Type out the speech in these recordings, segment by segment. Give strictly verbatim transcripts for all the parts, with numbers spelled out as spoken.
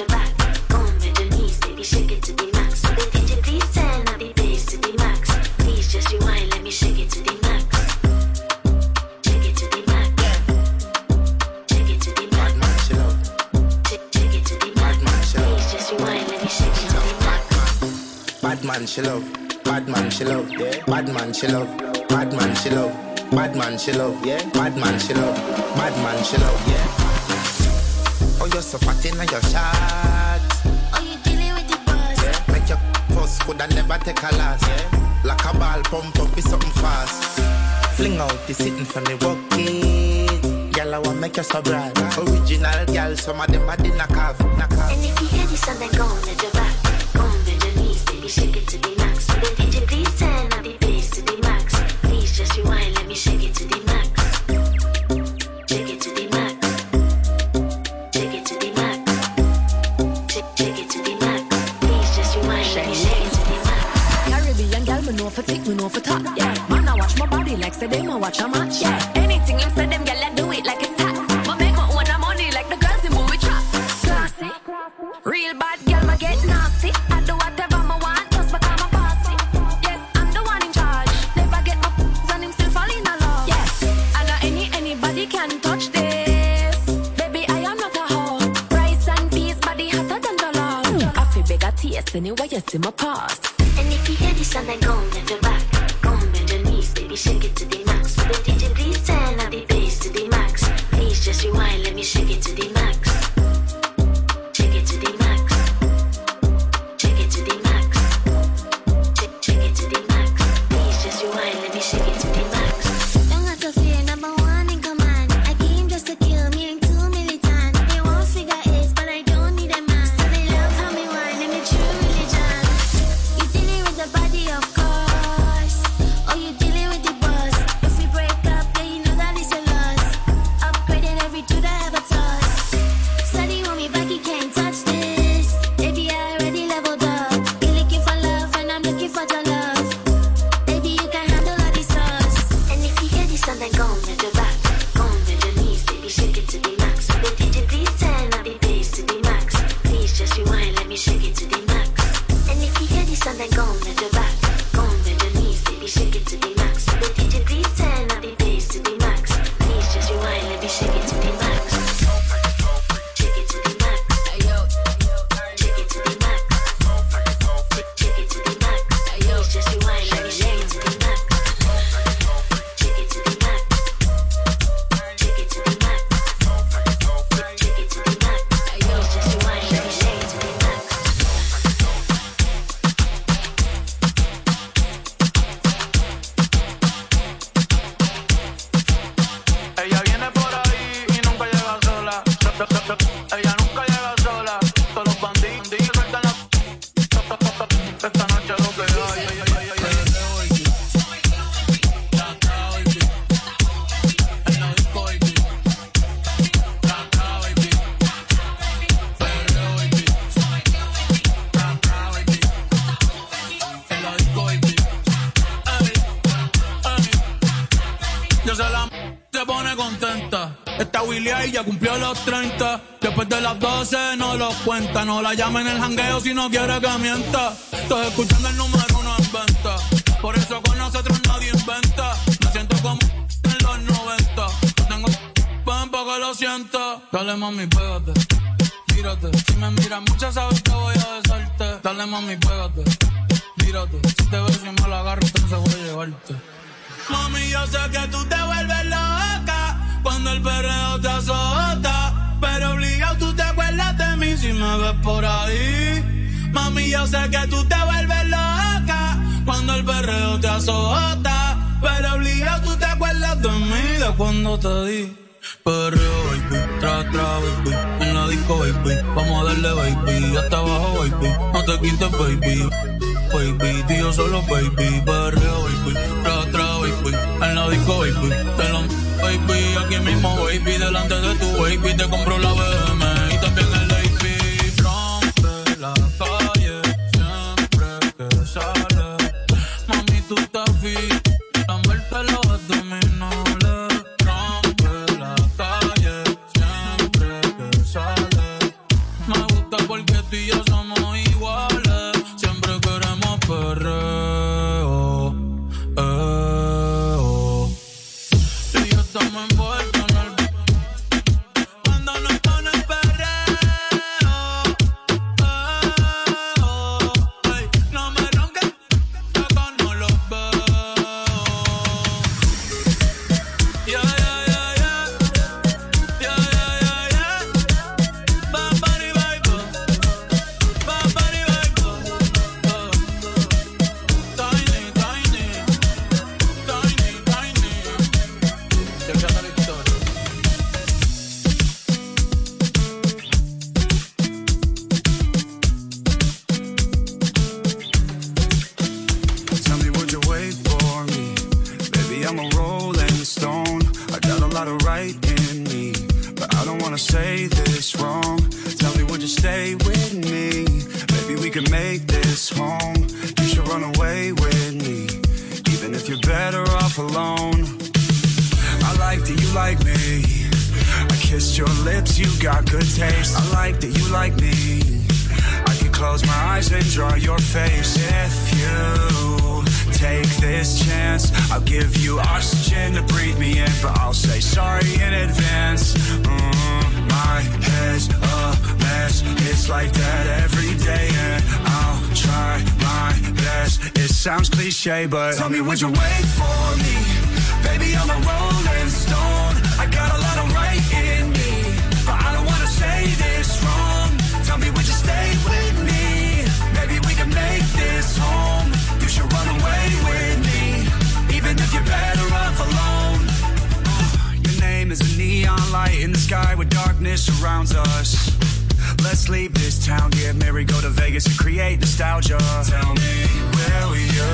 back. Go on, bend your knees, baby, shake it to the max. So the D J please turn up the bass to the max. Please just rewind, let me shake it to the max. Shake it to the max. Shake it to the max. Shake it to the max. Please just rewind, let me shake it to the max. Bad man she love, bad man she love, yeah. Bad man she love, bad man she love, bad man she love, yeah. Bad man she love, bad man she love, yeah. Oh, you're so fat in your shot. Oh, you dealing with the buzz? Yeah. Make your first could I never take a last, yeah. Like a ball pump up is something fast. Fling out the sitting for me walk it. Girl, I want make you so bright. Original girl, some of them are the knock off, knock off. And if you hear this song, then go on, let your back. Go on, bend your knees, baby, shake it to the max. So the D J please turn up the bass to the max. Please just rewind, let me shake it to the max. Shake it to the max. Shake it to the max. Shake, shake it to the max. Please just rewind, let me shake it to the max. Caribbean girl, me know for tick, me know for top. Yeah, man, I watch my body like say them, I watch a match. Yeah, anything him say them, girl, I do it like it's hot. Ma make my own money like the girls in movie trap. Classy, real bad girl, ma get nasty. I do whatever I want, just because I'm bossy. Yes, I'm the one in charge. Never get my f***s and him still fall in love. Yes, I know any anybody can touch this. Baby, I am not a hoe. Rice and peas, body hotter than the love. I feel beg a taste anyway you see my past. And if you hear this song, then go on, let your back. Go on, bend your knees, baby, shake it to the max. So the D J please turn up the bass to the max. Please just rewind, let me shake it to the max. Shake it to the max. Shake it to the max. Shake, shake it to the max. Please just rewind, let me shake it to the max. Don't have to fear, number one in command. I came just to kill me, ain't too militant. They won't figure it, but I don't need a man. So they love how me whine and me true religion. You dealing with the body, of course. Oh, you dealing with the boss. If we break up, then you know that it's a loss. Upgrading every dude I ever touch. Study on me back, you can't touch this. Baby, I already leveled up. You're looking for love, and I'm looking for the love. Baby, you can handle all these sauce. And if you hear this song, then go on, let your back. Go on, bend your knees, baby, shake it to the max. So the D J please turn up the bass to the max. Please just rewind, let me shake it to the max. And if you hear this song, then go on, let your back. Go on, bend your knees, baby, shake it to the max. So the D J please turn up the bass to the max. Please just rewind, let me shake it to the max. Shake it to the max. Shake it to the max. Shake it to the max. Please just rewind, let me shake it to the max. Shake it to the max. Shake it to the max. Shake it to the max. Please just rewind, let me shake it to the max. Ella viene por ahí y nunca llega sola. Ella nunca llega sola. Todos los bandidos sueltan la. Esta noche lo que hay. Yo se la se pone contenta. Esta Willy ahí ya cumplió los treinta. Después de las doce no los cuenta. No la llama en el jangueo si no quiere que mienta. Estoy escuchando el número uno en venta. Por eso con nosotros nadie inventa. Me siento como en los noventa. No tengo pan para que lo sienta. Dale mami, pégate, mírate. Si me miras mucho sabes que voy a besarte. Dale mami, pégate, mírate. Si te ves y me la agarro entonces voy a llevarte. Mami, yo sé que tú te vuelves loca cuando el perreo te azota, pero obligado tú te acuerdas de mí si me ves por ahí. Mami, yo sé que tú te vuelves loca cuando el perreo te azota, pero obligado tú te acuerdas de mí de cuando te di. Perreo, baby, tra, tra, baby, en la disco, baby, vamos a darle, baby, hasta abajo, baby, no te quites, baby. Baby, tío solo baby, perreo, baby, tra, tra, baby, en la disco, baby, te lo baby, aquí mismo, baby, delante de tu baby, te compro la B M y también el A P, rompe la calle, siempre que sale, mami, tú estás fit, lamberte los abdominales, rompe la calle, siempre que sale, me gusta por porque tú y yo somos iguales. Siempre queremos perreo, eh, oh. Tú y yo estamos envueltos en el cuando nos ponen perreo, eh, oh. Ey, no me ronques, que acá no los veo. Yeah, yeah, yeah, yeah. Yeah, yeah, yeah, yeah. Ba-ba-di, ba-ba. Ba-ba-di, ba-ba. Uh. Tiny, tiny. Tiny, tiny. Check out la historia. Tell me, would you wait for me? Baby, I'm a rolling stone. I got a lot of right in me, but I don't wanna say this wrong. Tell me, would you stay with me? Maybe we can make this home. You should run away with me, even if you're better off alone. I like that you like me. I kissed your lips, you got good taste. I like that you like me. I can close my eyes and draw your face. If you take this chance, I'll give you oxygen to breathe me in, but I'll say sorry in advance. Mm, my head's a mess. It's like that every day, and I'll try my best. It sounds cliche, but tell me, would you wait for me? Baby, I'm a rolling stone. I got a lot of right in me, but I don't wanna say this wrong. Tell me, would you stay with me? Maybe we can make this home. You should run away with me, even if you're better off alone. Your name is a neon light in the sky where darkness surrounds us. Let's leave this town, get married, go to Vegas and create nostalgia. Tell me, will you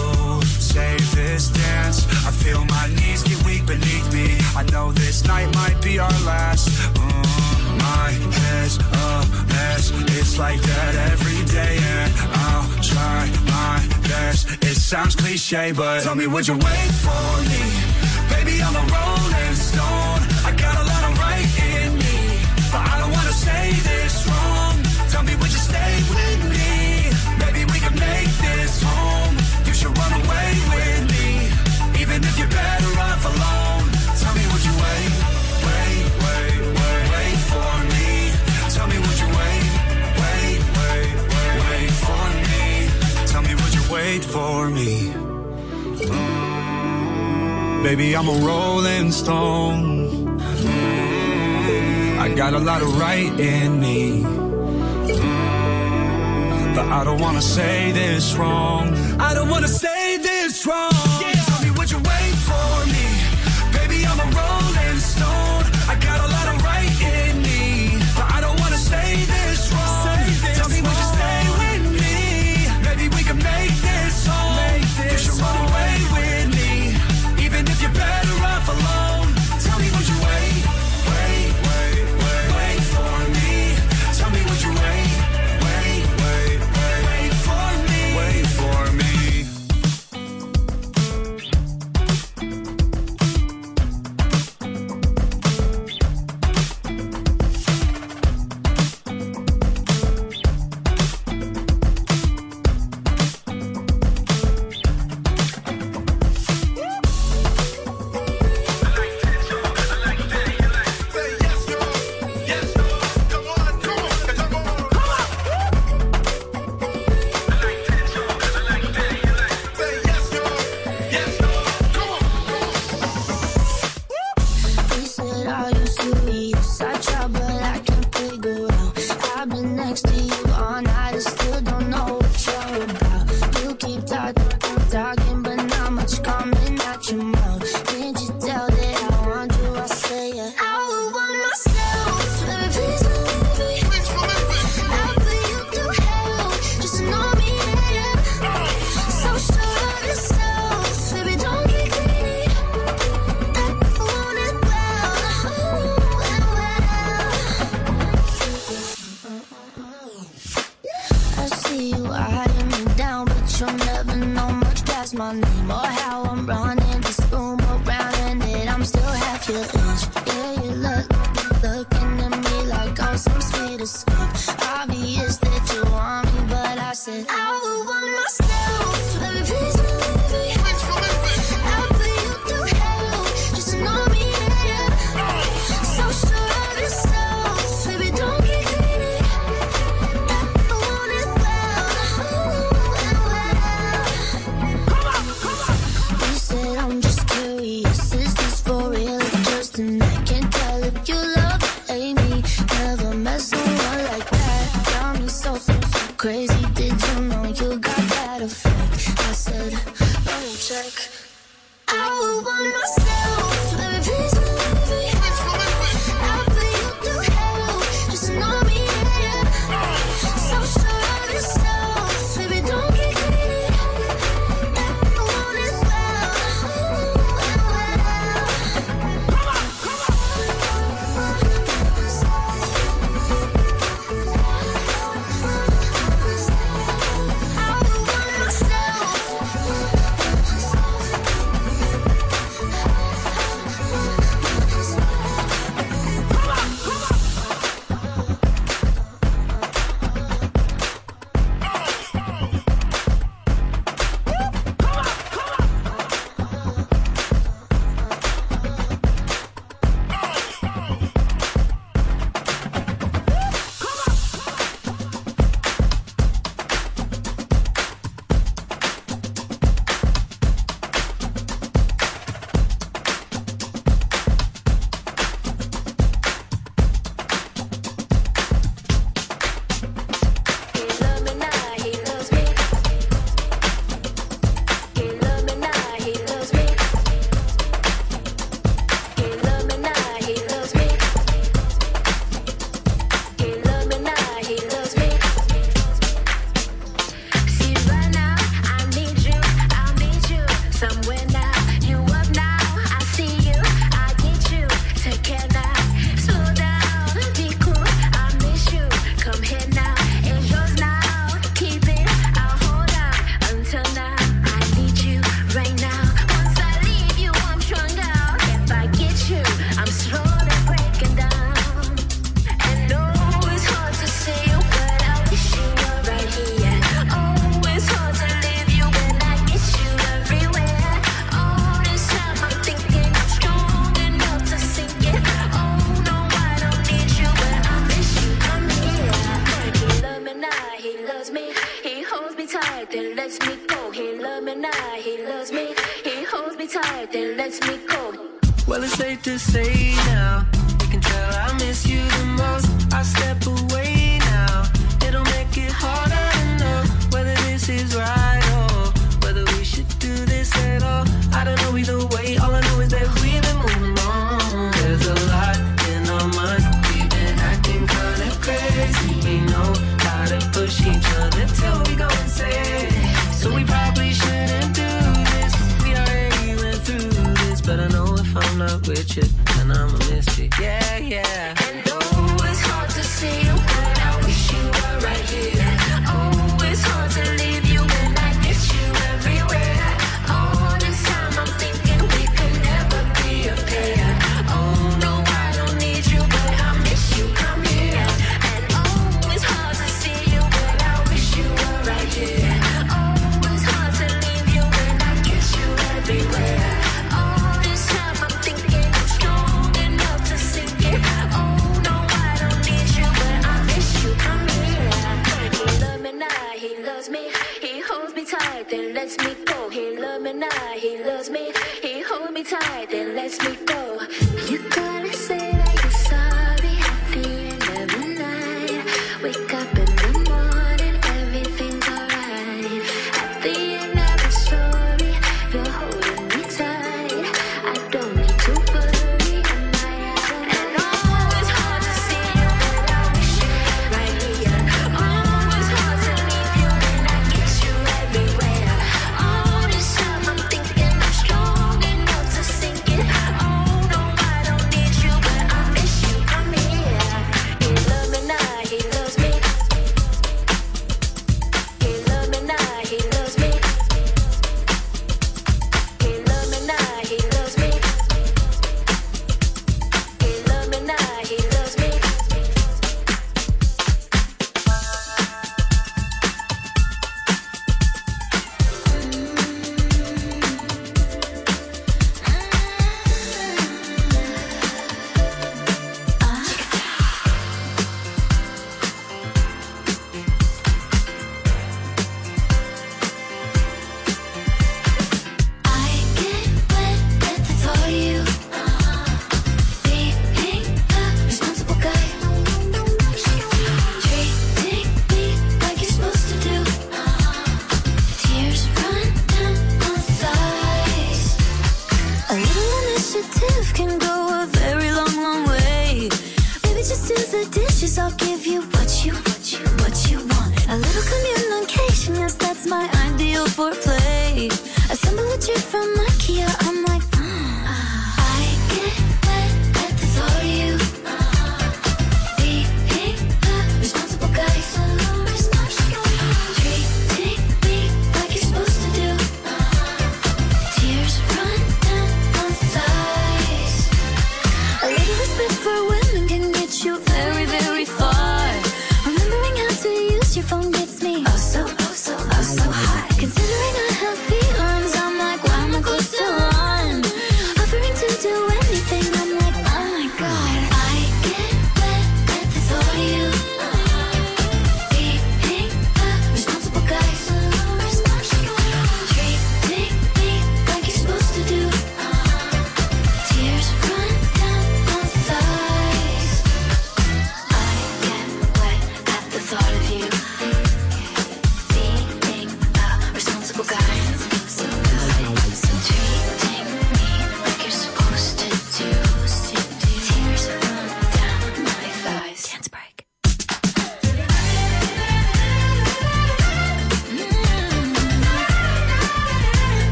save this dance? I feel my knees get weak beneath me. I know this night might be our last. Mm, my head's a mess. It's like that every day, and I'll try my best. It sounds cliche, but tell me, would you wait for me? Baby, I'm a rolling stone. I got a lot of right in me, but I don't wanna say this wrong. Tell me, would you stay with me? Maybe we can make this home. You should run away with me, even if you're better off alone. Tell me, would you wait, wait, wait, wait, wait for me? Tell me, would you wait, wait, wait, wait, wait for me? Tell me, would you wait for me? Mm, baby, I'm a rolling stone. Mm, I got a lot of right in me, mm, but I don't wanna say this wrong. I don't wanna say this wrong. Yeah. Tell me, would you wait for me? Baby, I'm a rolling stone. I got a lot of right in me, but I don't wanna say this wrong. Say this Tell me, would you stay with me? Maybe we can make this home. Make this you should run away with me, even if you're better off alone. Tell me, would you wait, wait, wait, wait, wait for me? Tell me, would you wait, wait, wait, wait, wait for me? Wait for me. He said, are you serious? I tried, but I can't figure out. I've been next to you all night and still don't know what you're about. You keep talking, talking, but not much coming out your mouth. Can't you tell that I want you? I say it. I would want myself, baby, please don't leave me. I'll put you through hell, just know me, yeah. So sure of yourself, baby, don't get greedy. I want it well, well, well. I see you eyeing me down, but you'll never know much past my name or how I'm running this room around, and that I'm still half your age. Yeah, you look, looking at me like I'm some sweetest stuff. I obvious that you want me, but I said I would want myself. Baby, please believe me. I'll put you through hell. Just know me, yeah. So sure of yourself. Baby, don't get greedy. I want it well. You said I'm just curious. Is this for real or just an act? Can't tell if you love or hate me. Never met someone like that. Got me so, so, so crazy. Did you know you got that effect? I said, let me check. I would want myself. Baby, please believe me. I'll put you through hell. Just know me, yeah. So sure of yourself. Baby, don't get greedy. I want it well. Well, it's safe to say now, you can tell I miss you the most. I step away now, it'll make it harder to know whether this is right or whether we should do this at all. I don't know either way, all I know is that we've been moving on. There's a lot in our minds, we've been acting kinda crazy. We know how to push each other till we go insane. So we probably shouldn't do this, we already went through this. But I know if I'm not with you, then I'ma miss you, yeah, yeah. And oh, it's hard to see you, but I wish you were right here. Oh, it's hard to leave you when I miss you everywhere. All this time I'm thinking we could never be a pair. Oh, no, I don't need you, but I miss you, come here. And oh, it's hard to see you, but I wish you were right here. Oh, it's hard to leave you when I kiss you everywhere. All this time I'm thinking I'm strong enough to sink it. Oh, no, I don't need you, but I miss you, come here. He loves me now, he loves me. He holds me tight, then lets me go. He loves me now, he loves me. He holds me tight, then lets me go. You gotta say that you're sorry at the end of the night. Wake up in the morning, everything's alright. At the end of the story, you're holding me tight. I don't need to worry, am I out? And oh, it's hard to see you, but I wish you were right here. Oh, it's hard to leave you when I kiss you everywhere. All this time I'm thinking I'm strong enough to sink it. Oh, no, I don't need you, but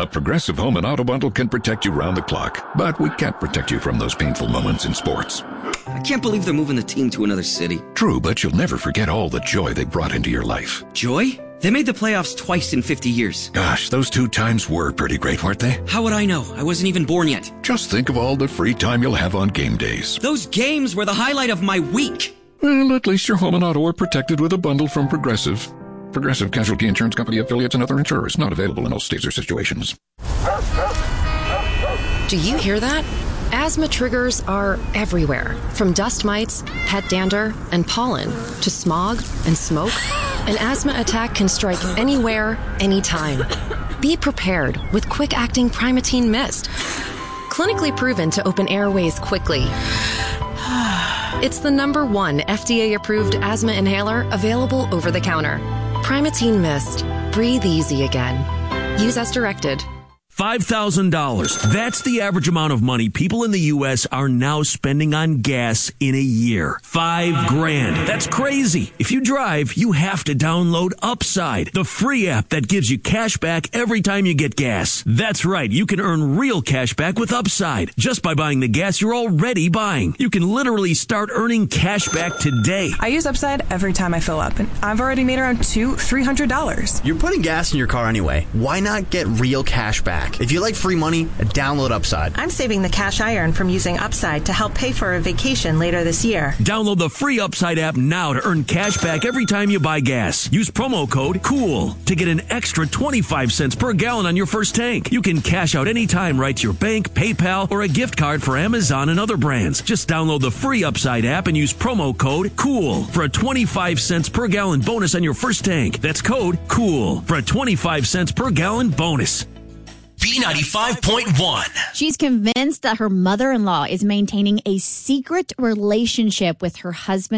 A Progressive Home and Auto Bundle can protect you round the clock, but we can't protect you from those painful moments in sports. I can't believe they're moving the team to another city. True, but you'll never forget all the joy they brought into your life. Joy? They made the playoffs twice in fifty years. Gosh, those two times were pretty great, weren't they? How would I know? I wasn't even born yet. Just think of all the free time you'll have on game days. Those games were the highlight of my week. Well, at least your home and auto are protected with a bundle from Progressive. Progressive Casualty Insurance Company affiliates and other insurers. Not available in all states or situations. Do you hear that? Asthma triggers are everywhere, from dust mites, pet dander, and pollen, to smog and smoke. An asthma attack can strike anywhere, anytime. Be prepared with quick-acting Primatene Mist. Clinically proven to open airways quickly. It's the number one F D A-approved asthma inhaler available over the counter. Primatene Mist. Breathe easy again. Use as directed. five thousand dollars. That's the average amount of money people in the U S are now spending on gas in a year. Five grand. That's crazy. If you drive, you have to download Upside, the free app that gives you cash back every time you get gas. That's right. You can earn real cash back with Upside just by buying the gas you're already buying. You can literally start earning cash back today. I use Upside every time I fill up, and I've already made around two, three hundred dollars. You're putting gas in your car anyway. Why not get real cash back? If you like free money, download Upside. I'm saving the cash I earn from using Upside to help pay for a vacation later this year. Download the free Upside app now to earn cash back every time you buy gas. Use promo code COOL to get an extra twenty-five cents per gallon on your first tank. You can cash out anytime right to your bank, PayPal, or a gift card for Amazon and other brands. Just download the free Upside app and use promo code COOL for a twenty-five cents per gallon bonus on your first tank. That's code COOL for a twenty-five cents per gallon bonus. B ninety-five point one. She's convinced that her mother-in-law is maintaining a secret relationship with her husband.